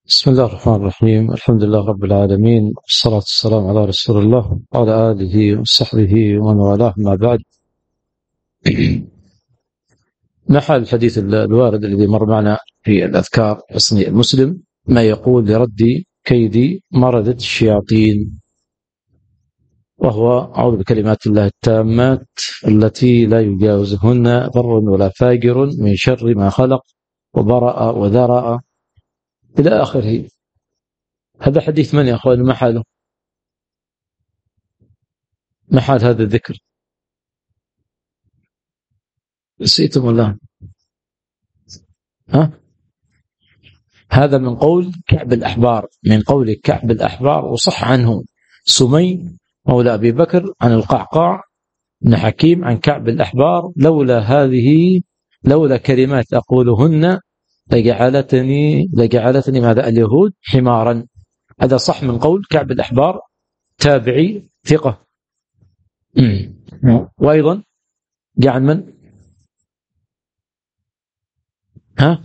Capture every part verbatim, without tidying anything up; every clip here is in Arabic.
بسم الله الرحمن الرحيم. الحمد لله رب العالمين، والصلاة والسلام على رسول الله وعلى آله وصحبه ومن والاه، ما بعد. نحى الحديث الوارد الذي مر معنا في الأذكار حصن المسلم، ما يقول لرد كيد مردة الشياطين، وهو أعوذ بكلمات الله التامات التي لا يجاوزهن بر ولا فاجر من شر ما خلق وبرأ وذرأ إلى آخره. هذا حديث من يا أخوان؟ ما حاله؟ ما حال هذا الذكر؟ نسيتم ولا؟ ها؟ هذا من قول كعب الأحبار، من قول كعب الأحبار، وصح عنه سمي مولى أبي بكر عن القعقاع بن حكيم عن كعب الأحبار: لولا هذه لولا كلمات أقولهن لجعلتني لجعلتني ماذا اليهود حمارا. هذا صح من قول كعب الأحبار، تابعي ثقة. وأيضا جاء عن من؟ ها؟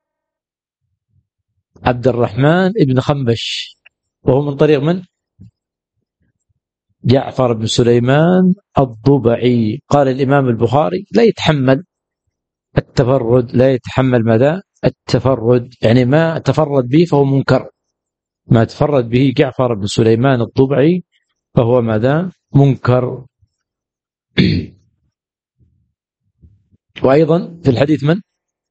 عبد الرحمن ابن خنبش، وهو من طريق من؟ جعفر بن سليمان الضبعي. قال الإمام البخاري: لا يتحمل التفرد، لا يتحمل ماذا؟ التفرد، يعني ما تفرد به فهو منكر، ما تفرد به جعفر بن سليمان الضبعي فهو ماذا؟ منكر. وأيضا في الحديث من؟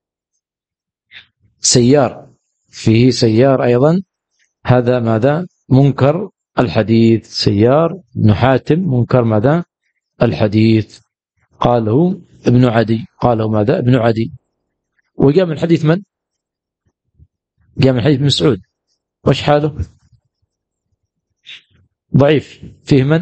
سيار، فيه سيار أيضا، هذا ماذا؟ منكر الحديث. سيار بن حاتم منكر ماذا؟ الحديث. قاله ابن عدي، قاله ماذا؟ ابن عدي. وجاء من حديث من؟ جاء من حديث مسعود، وش حاله؟ ضعيف. فيه من؟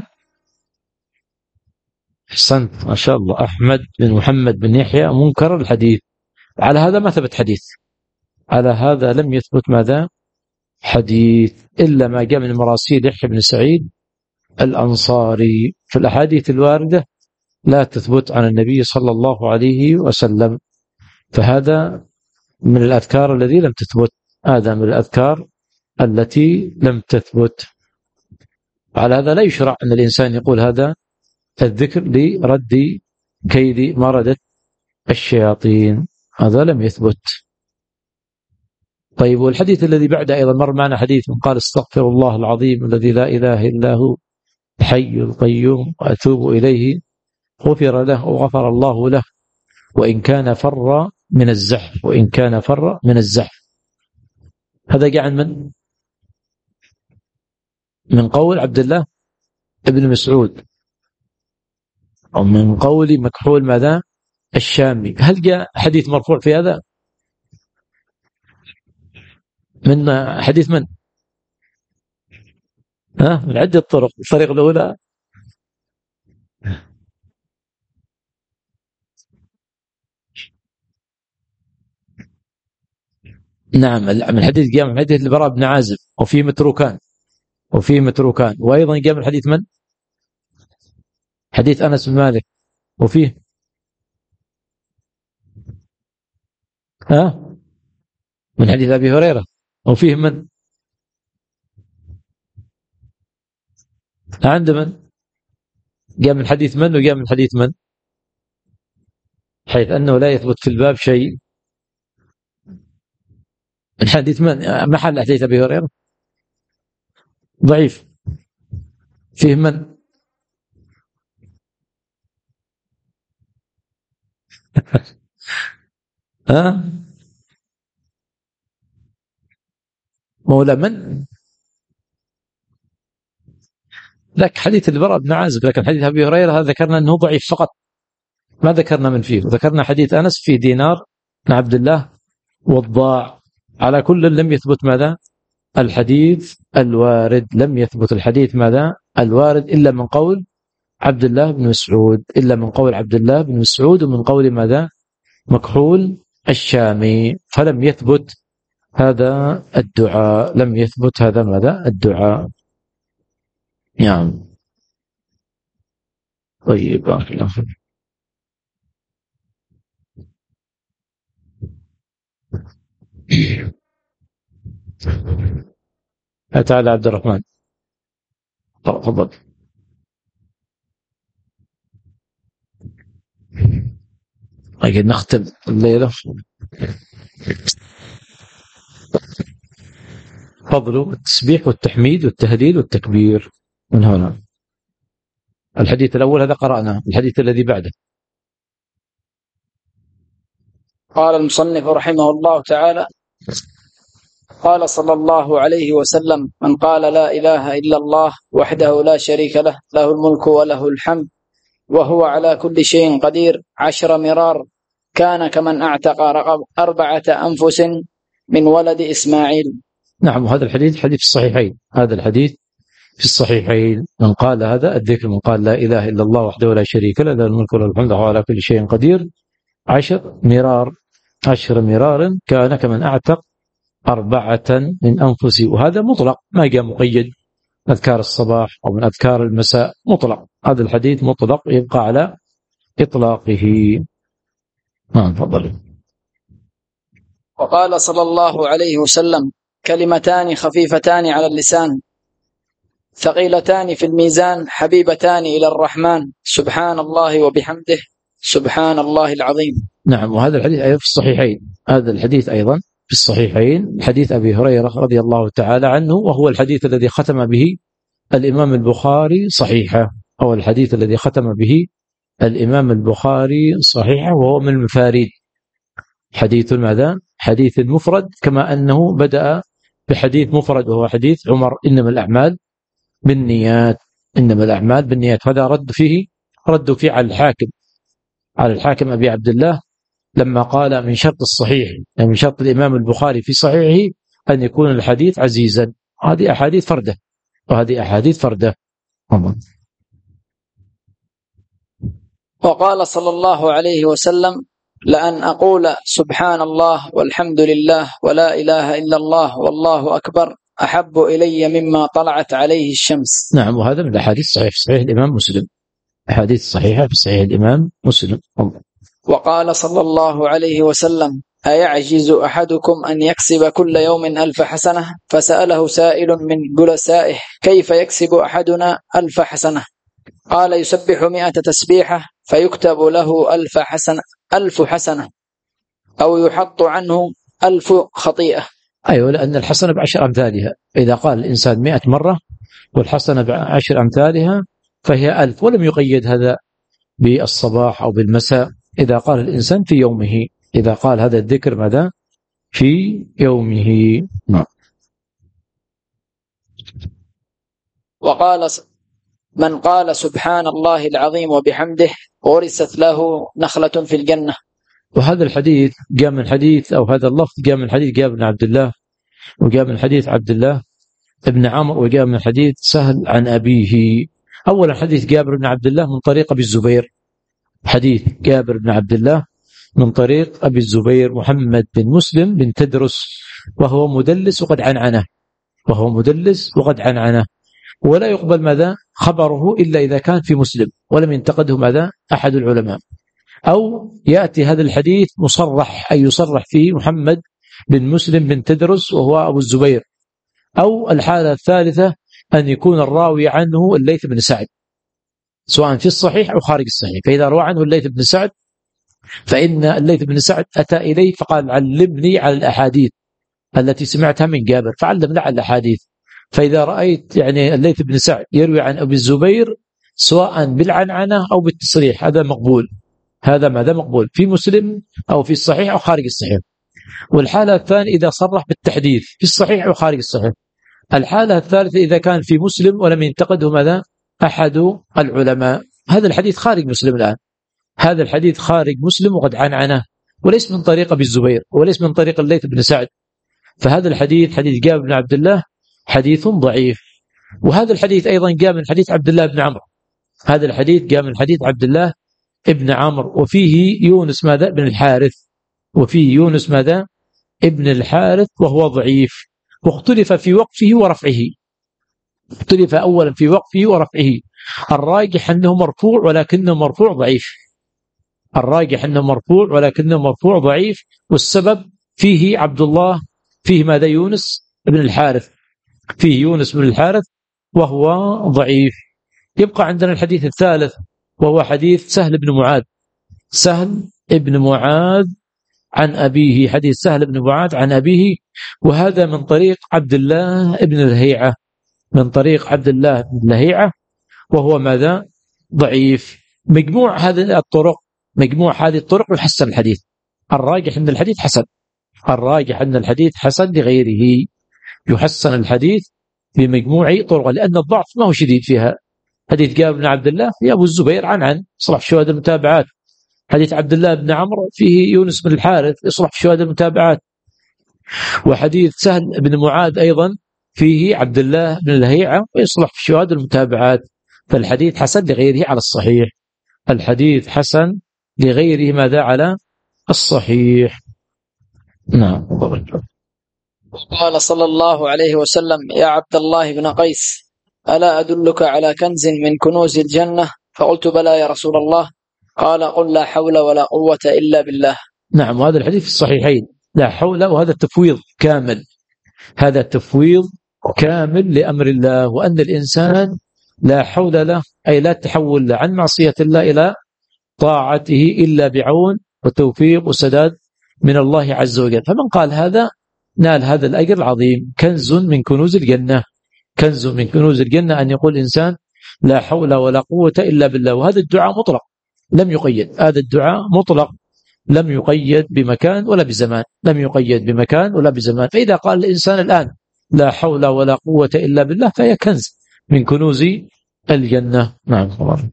حسنت، ما شاء الله، أحمد بن محمد بن يحيى منكر الحديث. على هذا ما ثبت حديث، على هذا لم يثبت ماذا؟ حديث، إلا ما جاء من مراسيل يحيى بن سعيد الأنصاري. في الأحاديث الواردة لا تثبت عن النبي صلى الله عليه وسلم، فهذا من الأذكار الذي لم تثبت، هذا من الأذكار التي لم تثبت. على هذا لا يشرع أن الإنسان يقول هذا الذكر لرد كيد مردة الشياطين، هذا لم يثبت. طيب، والحديث الذي بعد أيضا مر معنا حديث قال: استغفر الله العظيم الذي لا إله إلا هو الحي القيوم وأتوب إليه، غفر له وغفر الله له وإن كان فر من الزحف، وإن كان فر من الزحف. هذا جاء عن من؟ من قول عبد الله ابن مسعود، أو من قول مكحول ماذا؟ الشامي. هل جاء حديث مرفوع في هذا؟ من حديث من؟ ها؟ من عدة طرق. الطريقة الأولى نعم، من حديث جاء من حديث البراء بن عازب، وفيه متروكان، وفيه متروكان. وأيضا جاء من حديث من؟ حديث أنس بن مالك، وفيه ها؟ من حديث أبي هريرة، وفيه من؟ عند من؟ جاء من حديث من؟ وجاء من حديث من؟ حيث أنه لا يثبت في الباب شيء. من حديث من؟ محل حديث أبي هريرة ضعيف. فيه من؟ ها؟ مولى من؟ لك حديث البراء بن عازب، لكن حديث أبي هريرة هذا ذكرنا أنه ضعيف فقط، ما ذكرنا من فيه. وذكرنا حديث أنس في دينار بن عبد الله والضاع. على كل لم يثبت ماذا؟ الحديث الوارد، لم يثبت الحديث ماذا؟ الوارد، إلا من قول عبد الله بن مسعود، إلا من قول عبد الله بن مسعود، ومن قول ماذا؟ مكحول الشامي. فلم يثبت هذا الدعاء، لم يثبت هذا ماذا؟ الدعاء. نعم. طيب، بارك الله فيك. تعالى عبد الرحمن تفضل. أجل نختم الليلة. فضل التسبيح والتحميد والتهليل والتكبير من هنا. الحديث الأول هذا قرأنا، الحديث الذي بعده. قال المصنف رحمه الله تعالى: قال صلى الله عليه وسلم: من قال لا إله إلا الله وحده لا شريك له، له الملك وله الحمد وهو على كل شيء قدير، عشر مرار، كان كمن أعتق رقب أربعة أنفس من ولد إسماعيل. نعم، وهذا الحديث حديث الصحيحين، هذا الحديث في الصحيحين. من قال هذا الذكر، من قال لا إله إلا الله وحده لا شريك له، له الملك وله الحمد وهو على كل شيء قدير، عشر مرار، عشر مرار، كان كمن أعتق أربعة من أنفسه. وهذا مطلق، ما جاء مقيد أذكار الصباح أو من أذكار المساء، مطلق. هذا الحديث مطلق يبقى على إطلاقه. نعم تفضل. وقال صلى الله عليه وسلم: كلمتان خفيفتان على اللسان ثقيلتان في الميزان حبيبتان إلى الرحمن، سبحان الله وبحمده، سبحان الله العظيم. نعم، وهذا الحديث أيضا في الصحيحين، هذا الحديث أيضا في الصحيحين، حديث أبي هريرة رضي الله تعالى عنه، وهو الحديث الذي ختم به الإمام البخاري صحيحة، أو الحديث الذي ختم به الإمام البخاري صحيحة، وهو من المفاريد، حديث ماذا؟ حديث المفرد، كما أنه بدأ بحديث مفرد وهو حديث عمر: إنما الأعمال بالنيات، إنما الأعمال بالنيات. هذا رد فيه، رد فيه على الحاكم، على الحاكم أبي عبد الله، لما قال من شرط الصحيح، يعني من شرط الإمام البخاري في صحيحه أن يكون الحديث عزيزا. هذه أحاديث فردة، وهذه أحاديث فردة. وقال صلى الله عليه وسلم: لأن أقول سبحان الله والحمد لله ولا إله إلا الله والله أكبر أحب إلي مما طلعت عليه الشمس. نعم، وهذا من الأحاديث الصحيحة في صحيح الإمام مسلم، أحاديث صحيحة في صحيح الإمام مسلم. الله. وقال صلى الله عليه وسلم: أيعجز أحدكم أن يكسب كل يوم ألف حسنة؟ فسأله سائل من جلسائه: كيف يكسب أحدنا ألف حسنة؟ قال: يسبح مئة تسبيحة فيكتب له ألف حسنة، ألف حسنة، أو يحط عنه ألف خطيئة. أيوة، لأن الحسنة بعشر أمثالها، إذا قال الإنسان مئة مرة والحسنة بعشر أمثالها فهي ألف، ولم يقيد هذا بالصباح أو بالمساء، إذا قال الإنسان في يومه، إذا قال هذا الذكر ماذا؟ في يومه. نعم. وقال: من قال سبحان الله العظيم وبحمده ورثت له نخلة في الجنة. وهذا الحديث جاء من حديث، أو هذا اللفظ جاء من حديث جابر بن عبد الله، وجاء من حديث عبد الله ابن عمرو، وجاء من حديث سهل عن أبيه. أولا حديث جابر بن عبد الله من طريق أبي الزبير، حديث جابر بن عبد الله من طريق أبي الزبير محمد بن مسلم بن تدرس، وهو مدلس وقد عنعنه، وهو مدلس وقد عنعنه، ولا يقبل ماذا؟ خبره إلا إذا كان في مسلم ولم ينتقده ماذا؟ أحد العلماء، أو يأتي هذا الحديث مصرح، أي يصرح فيه محمد بن مسلم بن تدرس وهو أبو الزبير، أو الحالة الثالثة أن يكون الراوي عنه الليث بن سعد، سواء في الصحيح أو خارج الصحيح. فإذا روى عنه الليث بن سعد فإن الليث بن سعد أتى إليه فقال: علمني على الأحاديث التي سمعتها من جابر، فعلمنا على الأحاديث. فإذا رأيت يعني الليث بن سعد يروي عن أبي الزبير سواء بالعنعنة أو بالتصريح، هذا مقبول، هذا ماذا مقبول في مسلم أو في الصحيح أو خارج الصحيح. والحالة الثانية إذا صرح بالتحديث في الصحيح أو خارج الصحيح. الحالة الثالثة إذا كان في مسلم ولم ينتقده ماذا؟ أحد العلماء. هذا الحديث خارج مسلم الآن، هذا الحديث خارج مسلم وقد عنعنه، وليس من طريق أبي الزبير وليس من طريق الليث بن سعد. فهذا الحديث حديث جابر بن عبد الله حديث ضعيف. وهذا الحديث أيضا جاء من حديث عبد الله بن عمرو، هذا الحديث جاء من حديث عبد الله ابن عمرو، وفيه يونس ماذا؟ ابن الحارث، وفيه يونس ماذا؟ ابن الحارث، وهو ضعيف، واختلف في وقفه ورفعه، اختلف أولا في وقفه ورفعه. الراجح أنه مرفوع ولكنه مرفوع ضعيف، الراجح أنه مرفوع ولكنه مرفوع ضعيف، والسبب فيه عبد الله، فيه ماذا؟ يونس بن الحارث، فيه يونس بن الحارث وهو ضعيف. يبقى عندنا الحديث الثالث وهو حديث سهل بن معاذ، سهل بن معاذ عن أبيه، حديث سهل بن معاذ عن أبيه، وهذا من طريق عبد الله بن لهيعة، من طريق عبد الله بن لهيعة، وهو ماذا؟ ضعيف. مجموع هذه الطرق، مجموع هذه الطرق يحسن الحديث. الراجح أن الحديث حسن، الراجح أن الحديث حسن لغيره، يحسن الحديث بمجموع طرق، لأن الضعف ما هو شديد فيها. حديث جابر بن عبد الله في أبو الزبير عن عن صلح شواهد المتابعات. حديث عبد الله بن عمرو فيه يونس بن الحارث يصلح شواهد المتابعات. وحديث سهل بن معاذ أيضا فيه عبد الله بن لهيعة ويصلح شواهد المتابعات. فالحديث حسن لغيره على الصحيح، الحديث حسن لغيره ماذا؟ على الصحيح. نعم. قال صلى الله عليه وسلم: يا عبد الله بن قيس، ألا أدلك على كنز من كنوز الجنة؟ فقلت: بلى يا رسول الله. قال: قل لا حول ولا قوة إلا بالله. نعم، وهذا الحديث في الصحيحين، لا حول، وهذا التفويض كامل، هذا التفويض كامل لأمر الله، وأن الإنسان لا حول له، أي لا تحول عن معصية الله إلى طاعته إلا بعون وتوفيق وسداد من الله عز وجل. فمن قال هذا نال هذا الأجر العظيم. كنز من كنوز الجنة، كنز من كنوز الجنة أن يقول إنسان لا حول ولا قوة إلا بالله. وهذا الدعاء مطلق لم يقيد، هذا الدعاء مطلق لم يقيد بمكان ولا بزمان، لم يقيد بمكان ولا بزمان. فإذا قال الإنسان الآن لا حول ولا قوة إلا بالله فهي كنز من كنوز الجنة. نعم.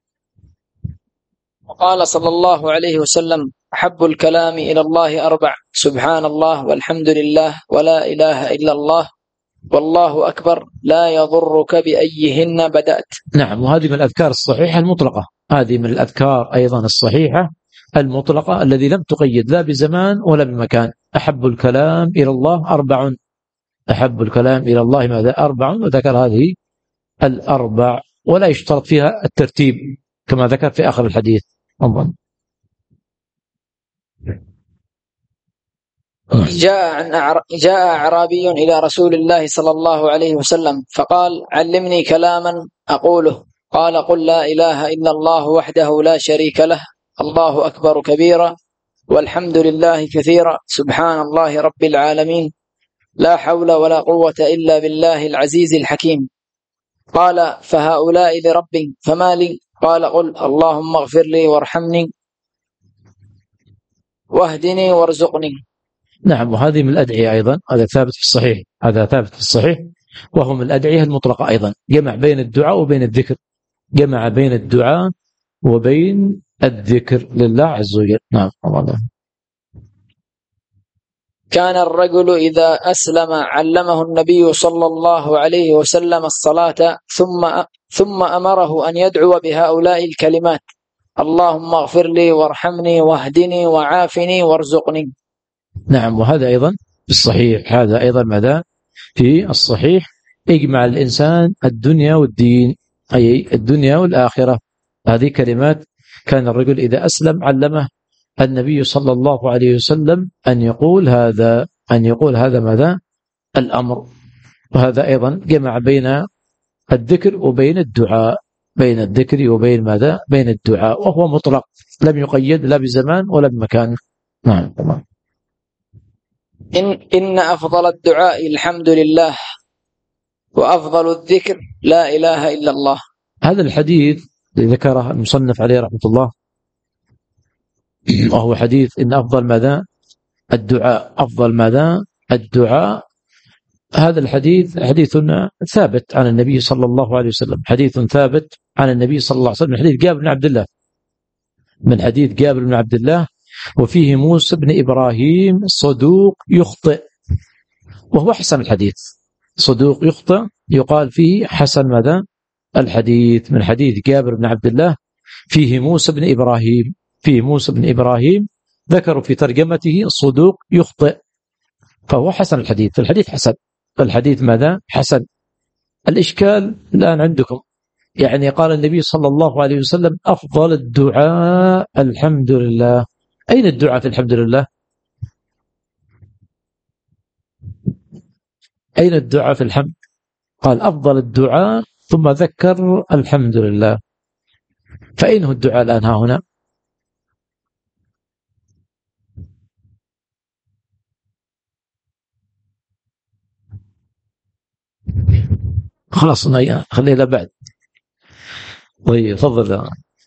وقال صلى الله عليه وسلم: أحب الكلام إلى الله أربع: سبحان الله والحمد لله ولا إله إلا الله والله أكبر، لا يضرك بأيهن بدأت. نعم، وهذه من الأذكار الصحيحة المطلقة، هذه من الأذكار أيضا الصحيحة المطلقة الذي لم تقيد لا بزمان ولا بمكان. أحب الكلام إلى الله أربع، أحب الكلام إلى الله ماذا؟ أربع، وذكر هذه الأربع ولا يشترط فيها الترتيب كما ذكر في آخر الحديث. أظن جاء عن أعر... جاء أعرابي إلى رسول الله صلى الله عليه وسلم فقال: علمني كلاما أقوله. قال: قل لا إله إلا الله وحده لا شريك له، الله أكبر كبيرا، والحمد لله كثيرا، سبحان الله رب العالمين، لا حول ولا قوة إلا بالله العزيز الحكيم. قال: فهؤلاء لربي، فما لي؟ قال: قل اللهم اغفر لي وارحمني واهدني وارزقني. نعم، وهذه من الأدعية أيضا، هذا ثابت في الصحيح، هذا ثابت في الصحيح، وهو من الأدعية المطلقة أيضا، جمع بين الدعاء وبين الذكر، جمع بين الدعاء وبين الذكر لله عز وجل. نعم. الله. كان الرجل إذا أسلم علمه النبي صلى الله عليه وسلم الصلاة، ثم ثم أمره أن يدعو بهؤلاء الكلمات: اللهم اغفر لي وارحمني واهدني وعافني وارزقني. نعم، وهذا أيضا في الصحيح، هذا أيضا ماذا؟ في الصحيح. يجمع الإنسان الدنيا والدين، أي الدنيا والآخرة. هذه كلمات كان الرجل إذا أسلم علمه النبي صلى الله عليه وسلم أن يقول هذا، أن يقول هذا ماذا؟ الأمر. وهذا أيضا جمع بين الذكر وبين الدعاء، بين الذكر وبين ماذا؟ بين الدعاء، وهو مطلق لم يقيد لا بزمان ولا بمكان. نعم. إن, إن أفضل الدعاء الحمد لله، وأفضل الذكر لا إله إلا الله. هذا الحديث ذكره المصنف عليه رحمة الله، وهو حديث إن أفضل ماذا؟ الدعاء، أفضل ماذا؟ الدعاء. هذا الحديث حديث ثابت عن النبي صلى الله عليه وسلم، حديث ثابت عن النبي صلى الله عليه وسلم، من حديث جابر بن عبد الله، من حديث جابر بن عبد الله، وفيه موسى بن إبراهيم صدوق يخطئ، وهو حسن الحديث، صدوق يخطئ يقال فيه حسن ماذا؟ الحديث. من حديث جابر بن عبد الله فيه موسى بن إبراهيم، فيه موسى بن إبراهيم ذكروا في ترجمته صدوق يخطئ، فهو حسن الحديث، الحديث حسن، الحديث ماذا؟ حسن. الإشكال الآن عندكم، يعني قال النبي صلى الله عليه وسلم أفضل الدعاء الحمد لله، أين الدعاء في الحمد لله؟ أين الدعاء في الحمد؟ قال أفضل الدعاء، ثم ذكر الحمد لله. فأين هو الدعاء الآن ها هنا؟ خلاص خلينا بعد. طيب تفضل.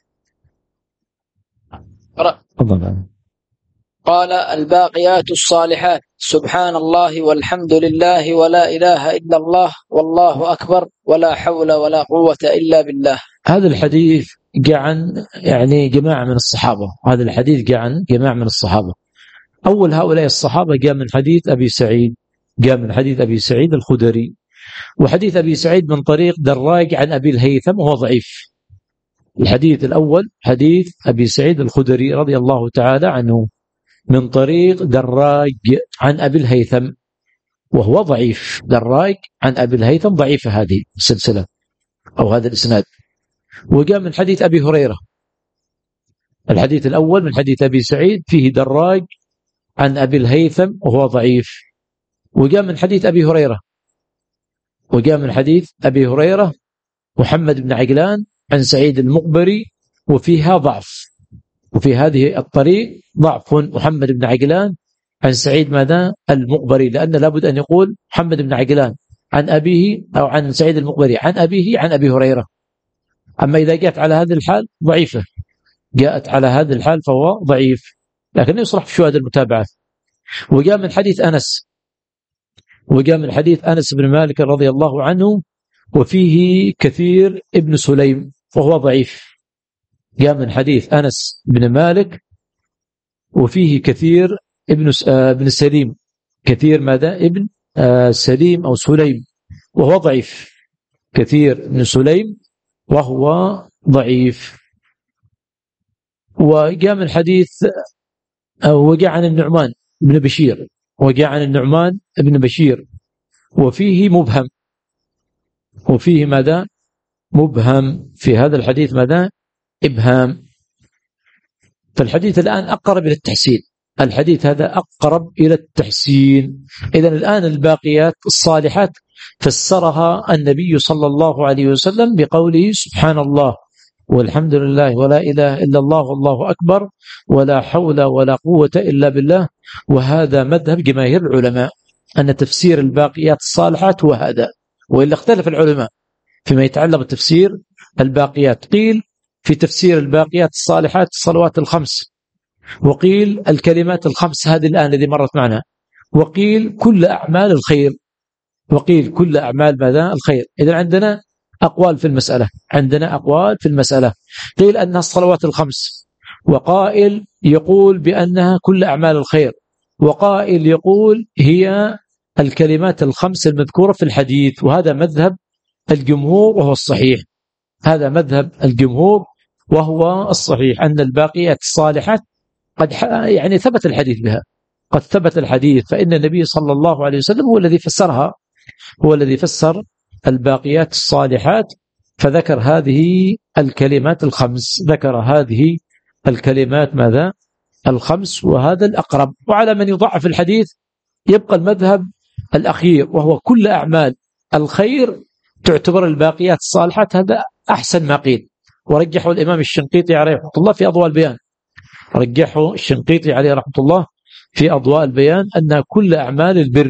تفضل. قال الباقيات الصالحات سبحان الله والحمد لله ولا إله إلا الله والله أكبر ولا حول ولا قوة إلا بالله. هذا الحديث جاء عن يعني جماعة من الصحابة. هذا الحديث جاء عن جماعة من الصحابة. أول هؤلاء الصحابة جاء من حديث أبي سعيد، جاء من حديث أبي سعيد الخدري. وحديث أبي سعيد من طريق دراج عن أبي الهيثم وهو ضعيف. الحديث الأول حديث أبي سعيد الخدري رضي الله تعالى عنه من طريق دراج عن أبي الهيثم وهو ضعيف. دراج عن أبي الهيثم ضعيف هذه السلسلة أو هذا الإسناد. وجاء من حديث أبي هريرة. الحديث الأول من حديث أبي سعيد فيه دراج عن أبي الهيثم وهو ضعيف. وجاء من حديث أبي هريرة وجاء من حديث أبي هريرة محمد بن عجلان عن سعيد المقبري وفيها ضعف. وفي هذه الطريق ضعف محمد بن عجلان عن سعيد ماذا المقبري، لأن لابد أن يقول محمد بن عجلان عن أبيه أو عن سعيد المقبري عن أبيه عن أبي هريرة. أما إذا جاءت على هذا الحال ضعيفة، جاءت على هذا الحال فهو ضعيف، لكن يصلح في شواهد المتابعات. وجاء من حديث أنس وجاء من حديث أنس بن مالك رضي الله عنه وفيه كثير ابن سليم وهو ضعيف. جاء من حديث أنس بن مالك وفيه كثير ابن ابن سليم، كثير ماذا ابن سليم أو سليم وهو ضعيف. كثير ابن سليم وهو ضعيف. وجاء من حديث وجاء عن النعمان بن بشير وجاء عن النعمان بن بشير وفيه مبهم. وفيه ماذا مبهم في هذا الحديث ماذا إبهام. فالحديث الآن أقرب إلى التحسين. الحديث هذا أقرب إلى التحسين. إذن الآن الباقيات الصالحات فسرها النبي صلى الله عليه وسلم بقوله سبحان الله والحمد لله ولا إله إلا الله والله أكبر ولا حول ولا قوة إلا بالله. وهذا مذهب جماهير العلماء أن تفسير الباقيات الصالحات هو هذا، وإلا اختلف العلماء فيما يتعلق بتفسير الباقيات. قيل في تفسير الباقيات الصالحات الصلوات الخمس، وقيل الكلمات الخمس هذه الآن الذي مرت معنا، وقيل كل أعمال الخير، وقيل كل أعمال ماذا الخير. إذن عندنا أقوال في المسألة عندنا أقوال في المسألة قيل أنها الصلوات الخمس، وقائل يقول بأنها كل أعمال الخير، وقائل يقول هي الكلمات الخمس المذكورة في الحديث. وهذا مذهب الجمهور وهو الصحيح. هذا مذهب الجمهور وهو الصحيح أن الباقيات الصالحات قد يعني ثبت الحديث بها، قد ثبت الحديث. فإن النبي صلى الله عليه وسلم هو الذي فسرها، هو الذي فسر الباقيات الصالحات، فذكر هذه الكلمات الخمس، ذكر هذه الكلمات ماذا الخمس. وهذا الأقرب. وعلى من يضعف الحديث يبقى المذهب الأخير وهو كل أعمال الخير تعتبر الباقيات الصالحات. هذا أحسن ما قيل، ورجحه الإمام الشنقيطي عليه رحمة الله في أضواء البيان، رجحه الشنقيطي عليه رحمة الله في أضواء البيان أن كل أعمال البر.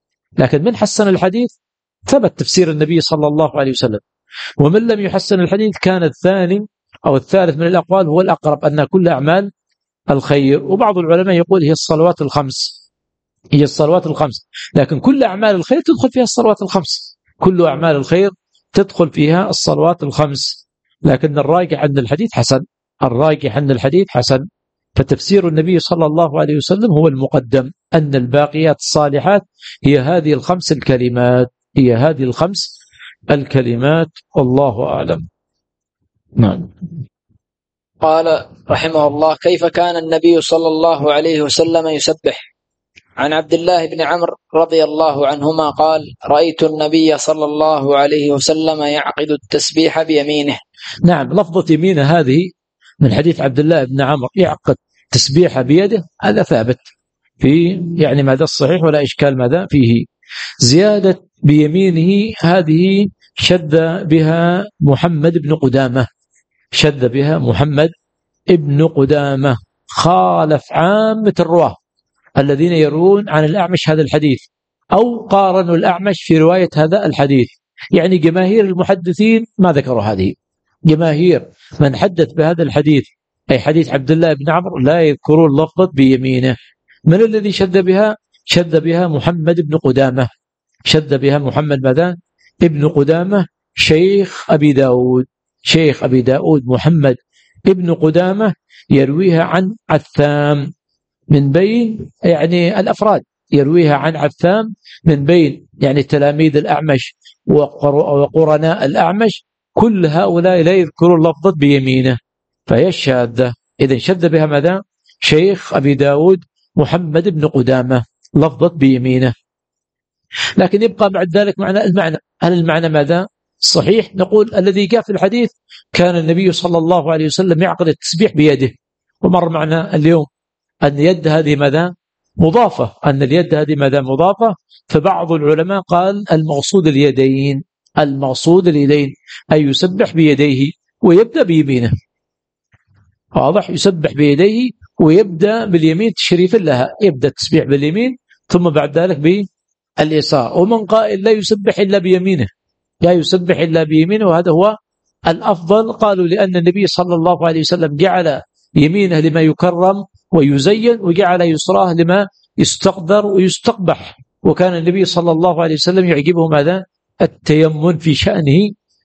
لكن من حسن الحديث ثبت تفسير النبي صلى الله عليه وسلم، ومن لم يحسن الحديث كان الثاني أو الثالث من الأقوال هو الأقرب أن كل أعمال الخير. وبعض العلماء يقول هي الصلوات الخمس، هي الصلوات الخمس، لكن كل أعمال الخير تدخل فيها الصلوات الخمس، كل أعمال الخير تدخل فيها الصلوات الخمس. لكن الراجح أن الحديث حسن، الراجح أن الحديث حسن. فتفسير النبي صلى الله عليه وسلم هو المقدم، أن الباقيات الصالحات هي هذه الخمس الكلمات، هي هذه الخمس الكلمات. والله أعلم. نعم. قال رحمه الله: كيف كان النبي صلى الله عليه وسلم يسبح؟ عن عبد الله بن عمرو رضي الله عنهما قال: رأيت النبي صلى الله عليه وسلم يعقد التسبيح بيمينه. نعم، لفظة يمينه هذه من حديث عبد الله بن عمرو يعقد تسبيحه بيده، هذا ثابت في يعني ماذا الصحيح ولا إشكال ماذا فيه. زيادة بيمينه هذه شذ بها محمد بن قدامة، شذ بها محمد ابن قدامة، خالف عامة الرواة الذين يروون عن الأعمش هذا الحديث، أو قارنوا الأعمش في رواية هذا الحديث. يعني جماهير المحدثين ما ذكروا هذه، جماهير من حدث بهذا الحديث أي حديث عبد الله بن عمرو لا يذكرون لفظة بيمينه. من الذي شذ بها؟ شذ بها محمد بن قدامة، شذ بها محمد ماذا؟ ابن قدامة شيخ أبي داود، شيخ أبي داود محمد ابن قدامة يرويها عن عثام من بين يعني الأفراد، يرويها عن عثام من بين يعني تلاميذ الأعمش وقرناء الأعمش، كل هؤلاء لا يذكرون لفظة بيمينه، فهي الشاذة. إذن شذ بها ماذا؟ شيخ أبي داود محمد بن قدامة لفظة بيمينه. لكن يبقى بعد ذلك معنى المعنى، هل المعنى ماذا؟ صحيح نقول الذي جاء في الحديث كان النبي صلى الله عليه وسلم يعقد التسبيح بيده، ومر معنا اليوم أن اليد هذه ماذا؟ مضافة، أن اليد هذه ماذا؟ مضافة. فبعض العلماء قال المقصود اليدين، المقصود اليدين أي يسبح بيديه ويبدأ بيمينه، واضح؟ يسبح بيديه ويبدأ باليمين تشريفا لها، يبدأ التسبيح باليمين ثم بعد ذلك باليسار. ومن قائل لا يسبح إلا بيمينه، لا يسبح إلا بيمينه، وهذا هو الأفضل. قالوا لأن النبي صلى الله عليه وسلم جعل يمينه لما يكرم ويزين، وجعل يسراه لما يستقدر ويستقبح، وكان النبي صلى الله عليه وسلم يعجبه ماذا؟ التيمن في شأنه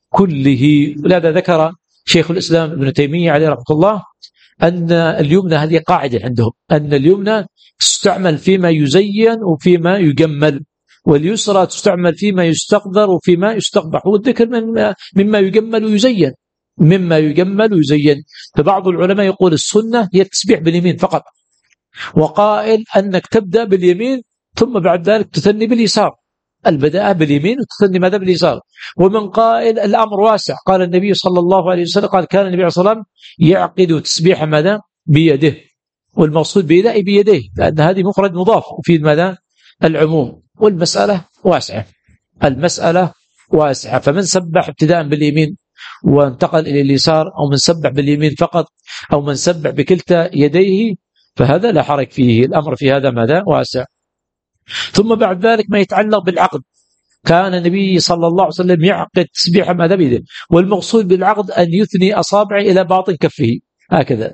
كله. ولهذا ذكر شيخ الإسلام ابن تيمية عليه رحمة الله أن اليمنى هذه قاعدة عندهم، أن اليمنى تستعمل فيما يزين وفيما يجمل، واليسرى تستعمل فيما يستقدر وفيما يستقبح، والذكر من مما يجمل ويزين، مما يجمل ويزين. فبعض العلماء يقول السنة هي التسبيح باليمين فقط، وقائل أنك تبدأ باليمين ثم بعد ذلك تثني باليسار، البداءة باليمين وتثني ماذا؟ باليسار. ومن قائل الأمر واسع، قال النبي صلى الله عليه وسلم، قال كان النبي صلى الله عليه وسلم يعقد تسبيح ماذا؟ بيده، والمقصود بيده أي بيديه، لأن هذه مفرد مضاف وفي ماذا؟ العموم. والمسألة واسعة، المسألة واسعة، فمن سبح ابتداء باليمين وانتقل إلى اليسار، أو من سبح باليمين فقط، أو من سبح بكلتا يديه، فهذا لا حرج فيه، الأمر في هذا ماذا؟ واسع. ثم بعد ذلك ما يتعلق بالعقد، كان النبي صلى الله عليه وسلم يعقد تسبيح ماذا؟ بيده، والمقصود بالعقد أن يثني أصابعه إلى باطن كفه هكذا،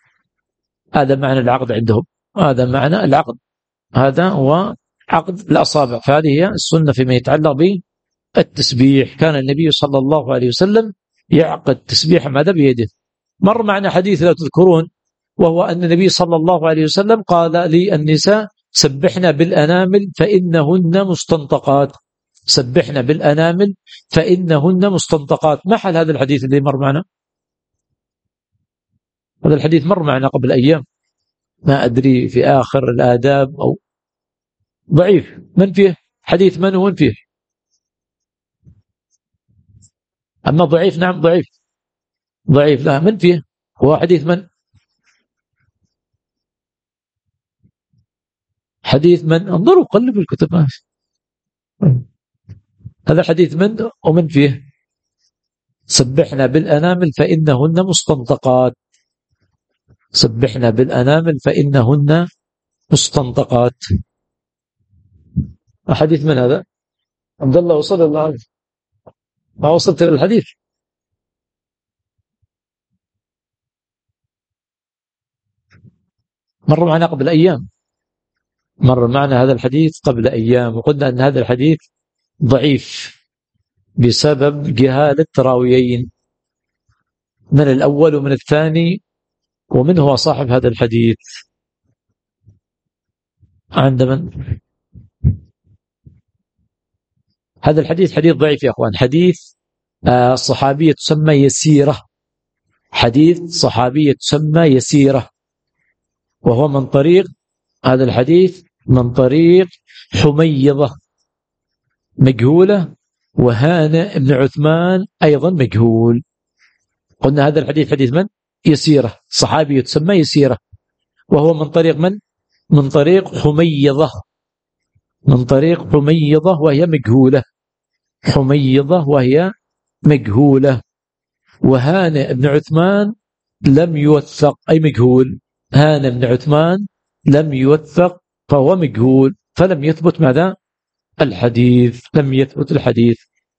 هذا معنى العقد عندهم، هذا معنى العقد، هذا هو عقد الأصابع. فهذه هي السنة فيما يتعلق بالتسبيح، كان النبي صلى الله عليه وسلم يعقد تسبيح ماذا؟ بيده. مر معنا حديث لا تذكرون، وهو أن النبي صلى الله عليه وسلم قال للنساء سبحنا بالأنامل فإنهن مستنطقات، سبحنا بالأنامل فإنهن مستنطقات. ما حال هذا الحديث اللي مر معنا؟ هذا الحديث مر معنا قبل أيام، ما أدري في آخر الآداب أو ضعيف. من فيه حديث؟ من هو فيه؟ أما ضعيف، نعم ضعيف، ضعيف. لا، من فيه؟ هو حديث من؟ حديث من؟ انظروا قلبوا الكتب، هذا حديث من ومن فيه؟ سبحنا بالأنامل فإنهن مستنطقات، سبحنا بالأنامل فإنهن مستنطقات. حديث من هذا؟ عبد الله وصل الله عليه، ما وصلت إلى الحديث؟ مر معنا قبل أيام، مر معنا هذا الحديث قبل أيام، وقلنا أن هذا الحديث ضعيف بسبب جهالة راويين، من الأول ومن الثاني، ومن هو صاحب هذا الحديث؟ عند من؟ هذا الحديث حديث ضعيف يا أخوان، حديث آه صحابية تسمى يسيرة، حديث صحابية تسمى يسيرة، وهو من طريق، هذا الحديث من طريق حميضة مجهولة، وهانئ بن عثمان أيضا مجهول. قلنا هذا الحديث حديث من؟ يسيرة، صحابية تسمى يسيرة، وهو من طريق من؟ من طريق حميضة من طريق حميضة وهي مجهولة، حميضة وهي مجهولة. وهانئ بن عثمان لم يوثق، أي مجهول. هانئ بن عثمان لم يوثق فهو مجهول، فلم يثبت ماذا؟ الحديث، لم يثبت الحديث.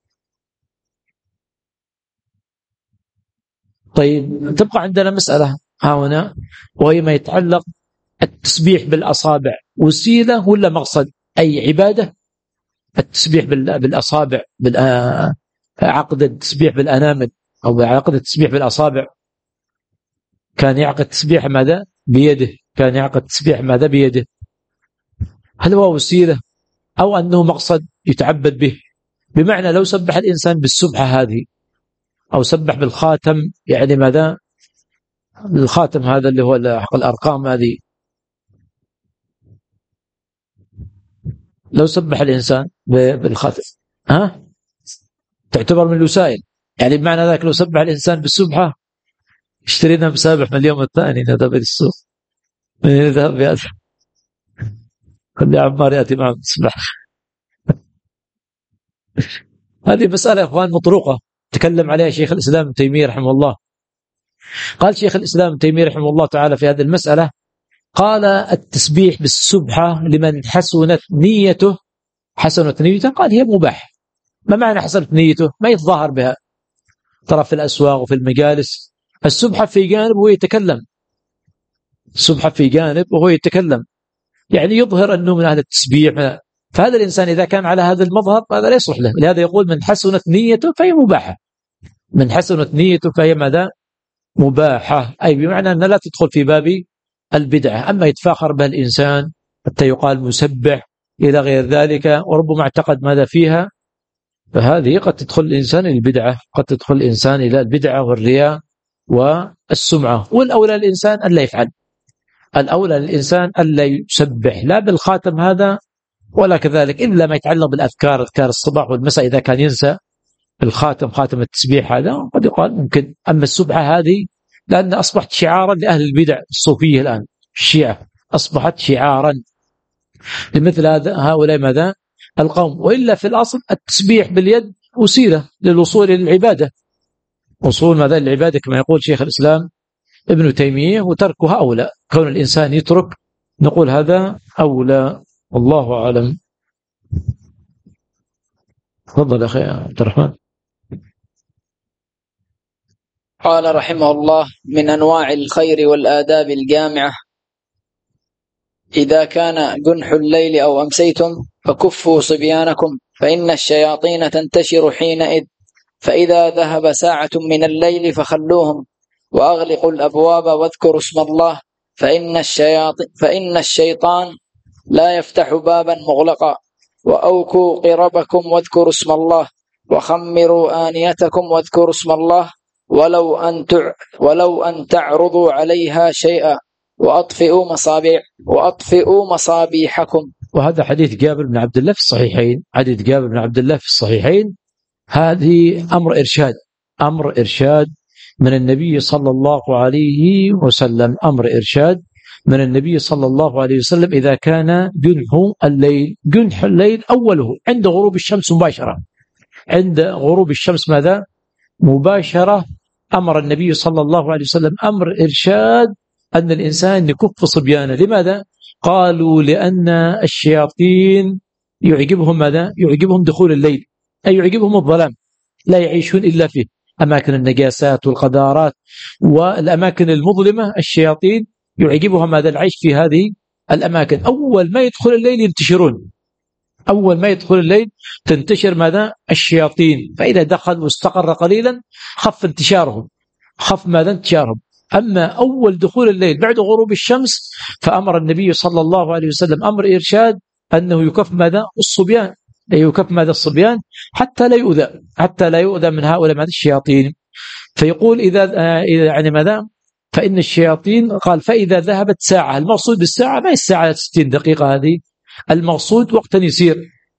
طيب تبقى عندنا مسألة هنا، وهي ما يتعلق التسبيح بالأصابع وسيلة ولا مقصد؟ أي عبادة التسبيح بالأصابع، عقد التسبيح بالأنامل أو عقد التسبيح بالأصابع، كان يعقد التسبيح ماذا؟ بيده، كان يعقد التسبيح ماذا؟ بيده. هل هو وسيلة أو أنه مقصد يتعبد به؟ بمعنى لو سبح الإنسان بالسبحة هذه أو سبح بالخاتم، يعني ماذا؟ الخاتم هذا اللي هو الأرقام هذه، لو سبح الإنسان بالخاتم ها تعتبر من الوسائل، يعني بمعنى ذلك لو سبح الإنسان بالسبحة اشترينا مسابح من اليوم الثاني نذهب إلى السوق، من يذهب بهذا خلي عمار يأتي معه السبح. هذه مسألة يا إخوان مطروقة تكلم عليها شيخ الإسلام ابن تيمية رحمه الله. قال شيخ الإسلام ابن تيمية رحمه الله تعالى في هذه المسألة، قال التسبيح بالسبحة لمن حسنت نيته، حسنت نيته قال هي مباح. ما معنى حسنت نيته؟ ما يتظاهر بها، ترى في الأسواق وفي المجالس السبحة في جانب وهو يتكلم، السبحة في جانب وهو يتكلم، يعني يظهر أنه من أهل التسبيح. فهذا الإنسان إذا كان على هذا المظهر هذا لا يصلح له، لهذا يقول من حسنت نيته فهي مباحة، من حسنت نيته فهي ماذا؟ مباحة، أي بمعنى أنها لا تدخل في باب البدعة. أما يتفاخر بها الإنسان حتى يقال مسبح إلى غير ذلك وربما اعتقد ماذا فيها، فهذه قد تدخل الإنسان إلى البدعة، قد تدخل الإنسان إلى البدعة والرياء والسمعة. والأولى الإنسان ألا يفعل، الأولى للإنسان ألا يسبح لا بالخاتم هذا ولا كذلك، إلا ما يتعلق بالأذكار، أذكار الصباح والمساء، إذا كان ينسى الخاتم، خاتم التسبيح هذا قد يقال ممكن. أما السبحة هذه لأن أصبحت شعارا لأهل البدع الصوفية الآن، الشيعة أصبحت شعارا لمثل هذا هؤلاء ماذا؟ القوم. وإلا في الأصل التسبيح باليد وسيلة للوصول إلى العبادة، وصول ماذا؟ العبادة كما يقول شيخ الإسلام ابن تيمية، وتركها أولى، كون الإنسان يترك نقول هذا أولى، والله أعلم. تفضل أخي عبد الرحمن. قال رحمه الله: من أنواع الخير والآداب الجامعة: إذا كان جنح الليل أو أمسيتم فكفوا صبيانكم، فإن الشياطين تنتشر حينئذ، فإذا ذهب ساعة من الليل فخلوهم، وأغلقوا الأبواب واذكروا اسم الله، فإن الشياطين فإن الشيطان لا يفتح بابا مغلقا، وأوكوا قربكم واذكروا اسم الله، وخمروا آنيتكم واذكروا اسم الله، ولو أن تع... ولو أن تعرضوا عليها شيئا، وأطفئوا مصابيح وأطفئوا مصابيحكم. وهذا حديث جابر بن عبد الله في الصحيحين، حديث جابر بن عبد الله في الصحيحين. هذه أمر إرشاد، أمر إرشاد من النبي صلى الله عليه وسلم، أمر إرشاد من النبي صلى الله عليه وسلم. إذا كان جنح الليل، جنح الليل أوله عند غروب الشمس مباشرة، عند غروب الشمس ماذا؟ مباشرة. أمر النبي صلى الله عليه وسلم أمر إرشاد أن الإنسان يكف صبيانه. لماذا؟ قالوا لأن الشياطين يعجبهم ماذا؟ يعجبهم دخول الليل، أي يعجبهم الظلام، لا يعيشون إلا فيه، أماكن النجاسات والقذارات والأماكن المظلمة، الشياطين يعجبها ماذا؟ العيش في هذه الأماكن. أول ما يدخل الليل ينتشرون، أول ما يدخل الليل تنتشر ماذا؟ الشياطين. فإذا دخل واستقر قليلا خف انتشارهم، خف ماذا؟ انتشارهم. أما أول دخول الليل بعد غروب الشمس فأمر النبي صلى الله عليه وسلم أمر إرشاد أنه يكف ماذا؟ الصبيان، يكف ماذا؟ الصبيان، حتى لا يؤذى، حتى لا يؤذى من هؤلاء ماذا؟ الشياطين. فيقول إذا يعني ماذا؟ فإن الشياطين، قال فإذا ذهبت ساعة، المقصود بالساعة ما هي الساعة ستين دقيقة هذه، المقصود وقت يسير،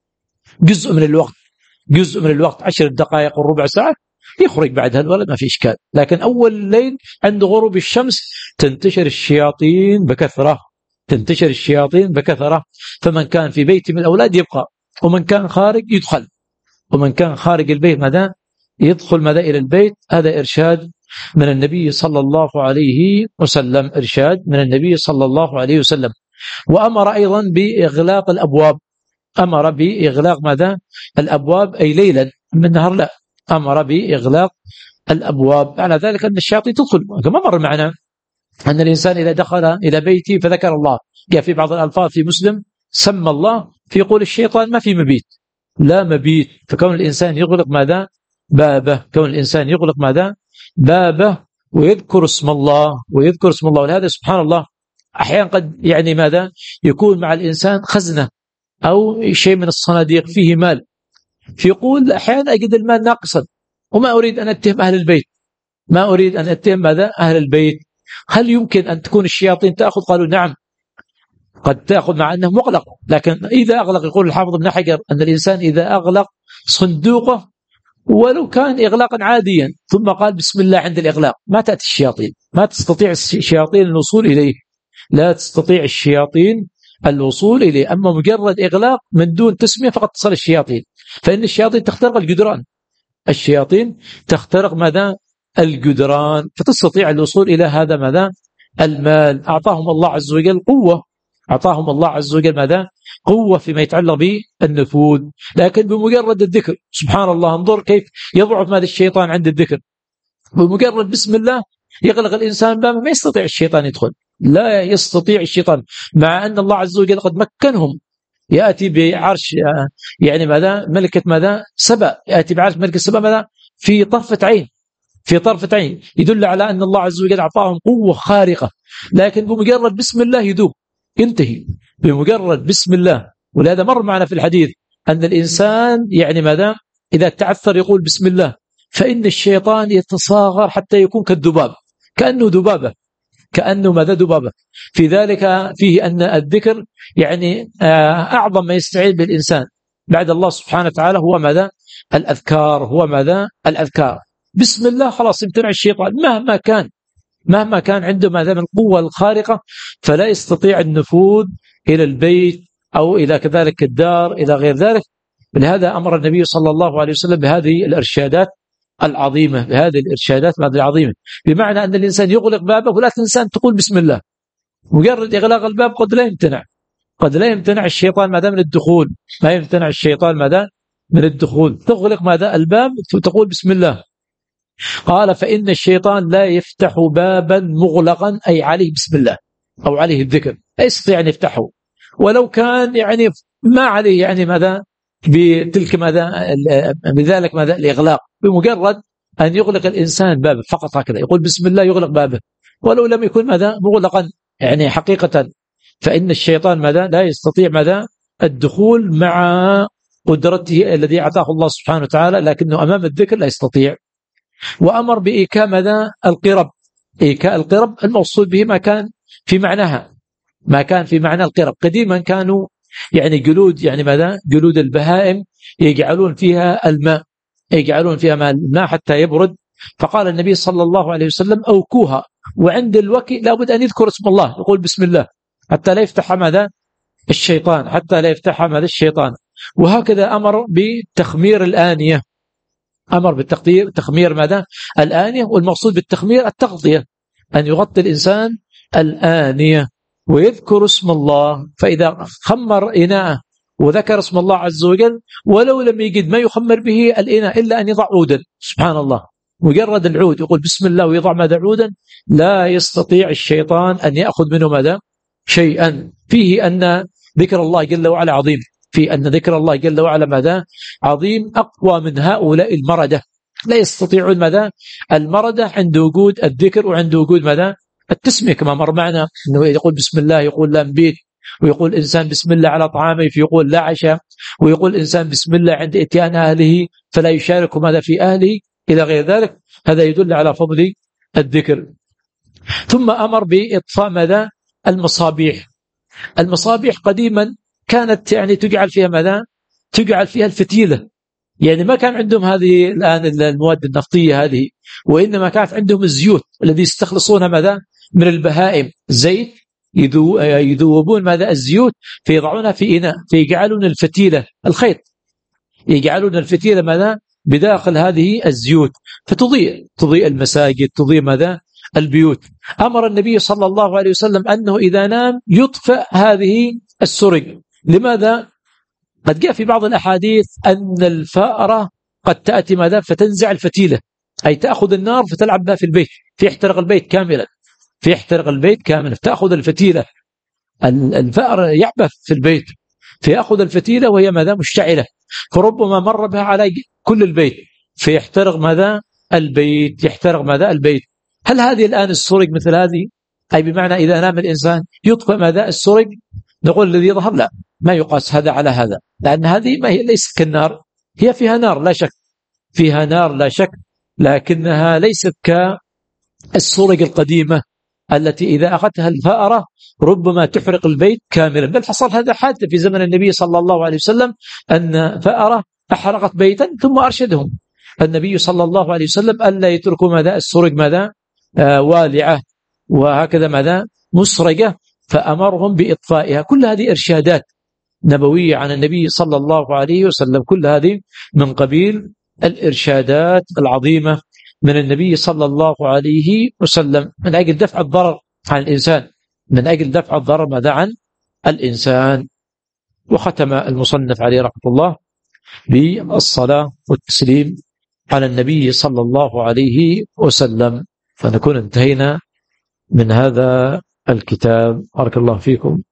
جزء من الوقت، جزء من الوقت، عشر دقائق وربع ساعة، يخرج بعد هالولد ما في إشكال. لكن أول الليل عند غروب الشمس تنتشر الشياطين بكثرة، تنتشر الشياطين بكثرة، فمن كان في بيت من الأولاد يبقى، ومن كان خارج يدخل، ومن كان خارج البيت ماذا يدخل ماذا إلى البيت. هذا إرشاد من النبي صلى الله عليه وسلم، إرشاد من النبي صلى الله عليه وسلم. وأمر أيضا بإغلاق الأبواب، أمر بإغلاق ماذا الأبواب، أي ليلا، من نهار لا، أمر بإغلاق الأبواب. على ذلك أن الشياطين تدخل. كما مر معنا أن الإنسان إذا دخل إلى بيته فذكر الله، جاء في بعض الألفاظ في مسلم سمى الله، فيقول الشيطان ما في مبيت، لا مبيت. فكون الإنسان يغلق ماذا بابه، كون الإنسان يغلق ماذا بابه ويذكر اسم الله، ويذكر اسم الله. ولهذا سبحان الله أحيانا قد يعني ماذا يكون مع الإنسان خزنة أو شيء من الصناديق فيه مال، فيقول أحيانا أجد المال ناقصا وما أريد أن أتهم أهل البيت، ما أريد أن أتهم ماذا أهل البيت. هل يمكن أن تكون الشياطين تأخذ؟ قالوا نعم، قد تأخذ مع أنه مغلق، لكن إذا أغلق، يقول الحافظ ابن حجر أن الإنسان إذا أغلق صندوقه ولو كان إغلاقا عاديا ثم قال بسم الله عند الإغلاق، ما تأتي الشياطين، ما تستطيع الشياطين الوصول إليه، لا تستطيع الشياطين الوصول إليه. أما مجرد إغلاق من دون تسمية فقد تصل الشياطين، فإن الشياطين تخترق الجدران، الشياطين تخترق ماذا الجدران، فتستطيع الوصول إلى هذا ماذا المال. أعطاهم الله عز وجل قوة، أعطاهم الله عز وجل ماذا قوة فيما يتعلق بالنفوذ، لكن بمجرد الذكر سبحان الله، انظر كيف يضعف ماذا الشيطان عند الذكر. بمجرد بسم الله يغلق الإنسان بابه، ما يستطيع الشيطان يدخل، لا يستطيع الشيطان، مع أن الله عز وجل قد مكنهم. يأتي بعرش يعني ماذا ملكة ماذا سبأ، يأتي بعرش ملكة سبأ ماذا في طرفة عين، في طرفة عين، يدل على أن الله عز وجل أعطاهم قوة خارقة، لكن بمجرد بسم الله يذوب ينتهي، بمجرد بسم الله. ولهذا مر معنا في الحديث أن الإنسان يعني ماذا إذا تعثر يقول بسم الله، فإن الشيطان يتصاغر حتى يكون كالذباب، كأنه ذبابة، كأنه ماذا ذبابة. في ذلك فيه أن الذكر يعني أعظم ما يستعين بالإنسان بعد الله سبحانه وتعالى هو ماذا الأذكار، هو ماذا الأذكار. بسم الله خلاص يمتنع الشيطان مهما كان، مهما كان عنده ماذا من القوة الخارقة، فلا يستطيع النفوذ إلى البيت أو إلى كذلك الدار إلى غير ذلك. لهذا أمر النبي صلى الله عليه وسلم بهذه الإرشادات العظيمة، بهذه الإرشادات العظيمة، بمعنى أن الإنسان يغلق بابه ولا تنسى أن تقول بسم الله. مجرد إغلاق الباب قد لا يمتنع، قد لا يمتنع الشيطان ماذا من الدخول، ما يمتنع الشيطان ماذا من الدخول. تغلق ماذا الباب وتقول بسم الله. قال فإن الشيطان لا يفتح بابا مغلقا أي عليه بسم الله أو عليه الذكر، لا يستطيع أن يفتحه ولو كان يعني ما عليه يعني ماذا بتلك ماذا بذلك ماذا الإغلاق. بمجرد أن يغلق الإنسان بابه فقط هكذا يقول بسم الله يغلق بابه ولو لم يكن ماذا مغلقا يعني حقيقة، فإن الشيطان ماذا لا يستطيع ماذا الدخول مع قدرته الذي أعطاه الله سبحانه وتعالى، لكنه أمام الذكر لا يستطيع. وأمر بإيكاء ماذا القرب، إيكاء القرب الموصول به ما كان في معناها، ما كان في معنى القرب. قديما كانوا يعني جلود يعني ماذا جلود البهائم يجعلون فيها الماء، يجعلون فيها الماء حتى يبرد، فقال النبي صلى الله عليه وسلم أوكوها، وعند الوكي لابد أن يذكر اسم الله، يقول بسم الله حتى لا يفتح ماذا الشيطان، حتى لا يفتح ماذا الشيطان. وهكذا أمر بتخمير الآنية، أمر بالتخمير تخمير ماذا الآنية، والمقصود بالتخمير التغطية، أن يغطي الإنسان الآنية ويذكر اسم الله. فإذا خمر إناءه وذكر اسم الله عز وجل ولو لم يجد ما يخمر به الإناء إلا أن يضع عودا، سبحان الله، مجرد العود يقول بسم الله ويضع ماذا عودا، لا يستطيع الشيطان أن يأخذ منه ماذا شيئا. فيه أن ذكر الله جل وعلا عظيم، في أن ذكر الله جل وعلا ماذا عظيم، أقوى من هؤلاء المردة، لا يستطيعون ماذا المردة عند وجود الذكر وعند وجود ماذا التسمية. كما مر معنا أنه يقول بسم الله يقول لا مبيت، ويقول إنسان بسم الله على طعامه فيقول لا عشاء، ويقول إنسان بسم الله عند إتيان أهله فلا يشارك ماذا في أهله إلى غير ذلك. هذا يدل على فضل الذكر. ثم أمر بإطفاء ماذا المصابيح. المصابيح قديما كانت يعني تجعل فيها ماذا تجعل فيها الفتيلة، يعني ما كان عندهم هذه الآن المواد النفطية هذه، وإنما كانت عندهم الزيوت الذي يستخلصون ماذا من البهائم، زيت يذوبون ماذا الزيوت فيضعونها في إناء فيجعلون الفتيلة الخيط يجعلون الفتيلة ماذا بداخل هذه الزيوت فتضيء تضيء المساجد تضيء ماذا البيوت. أمر النبي صلى الله عليه وسلم أنه إذا نام يطفأ هذه السرج. لماذا؟ قد جاء في بعض الأحاديث أن الفأرة قد تأتي ماذا فتنزع الفتيلة أي تأخذ النار فتلعب بها في البيت فيحترق البيت كاملا فيحترق البيت كاملا تأخذ الفتيلة. الفأر يعبث في البيت فيأخذ الفتيلة وهي ماذا مشتعلة فربما مر بها على كل البيت فيحترق ماذا البيت يحترق ماذا البيت. هل هذه الآن السرج مثل هذه؟ أي بمعنى إذا نام الإنسان يطفئ ماذا السرج؟ نقول الذي ظهر لا ما يقاس هذا على هذا لأن هذه ما هي ليست كالنار هي فيها نار لا شك فيها نار لا شك لكنها ليست كالسرج القديمة التي إذا أخذتها الفأرة ربما تحرق البيت كاملا. بل حصل هذا حادث في زمن النبي صلى الله عليه وسلم أن فأرة أحرقت بيتا ثم أرشدهم النبي صلى الله عليه وسلم ألا يتركوا ماذا السرج ماذا آه والعة وهكذا ماذا مسرجة فأمرهم بإطفائها. كل هذه إرشادات نبوية عن النبي صلى الله عليه وسلم كل هذه من قبيل الإرشادات العظيمة من النبي صلى الله عليه وسلم من أجل دفع الضرر عن الإنسان من أجل دفع الضرر ماذا عن الإنسان. وختم المصنف عليه رحمة الله بالصلاة والتسليم على النبي صلى الله عليه وسلم. فنكون انتهينا من هذا الكتاب. بارك الله فيكم.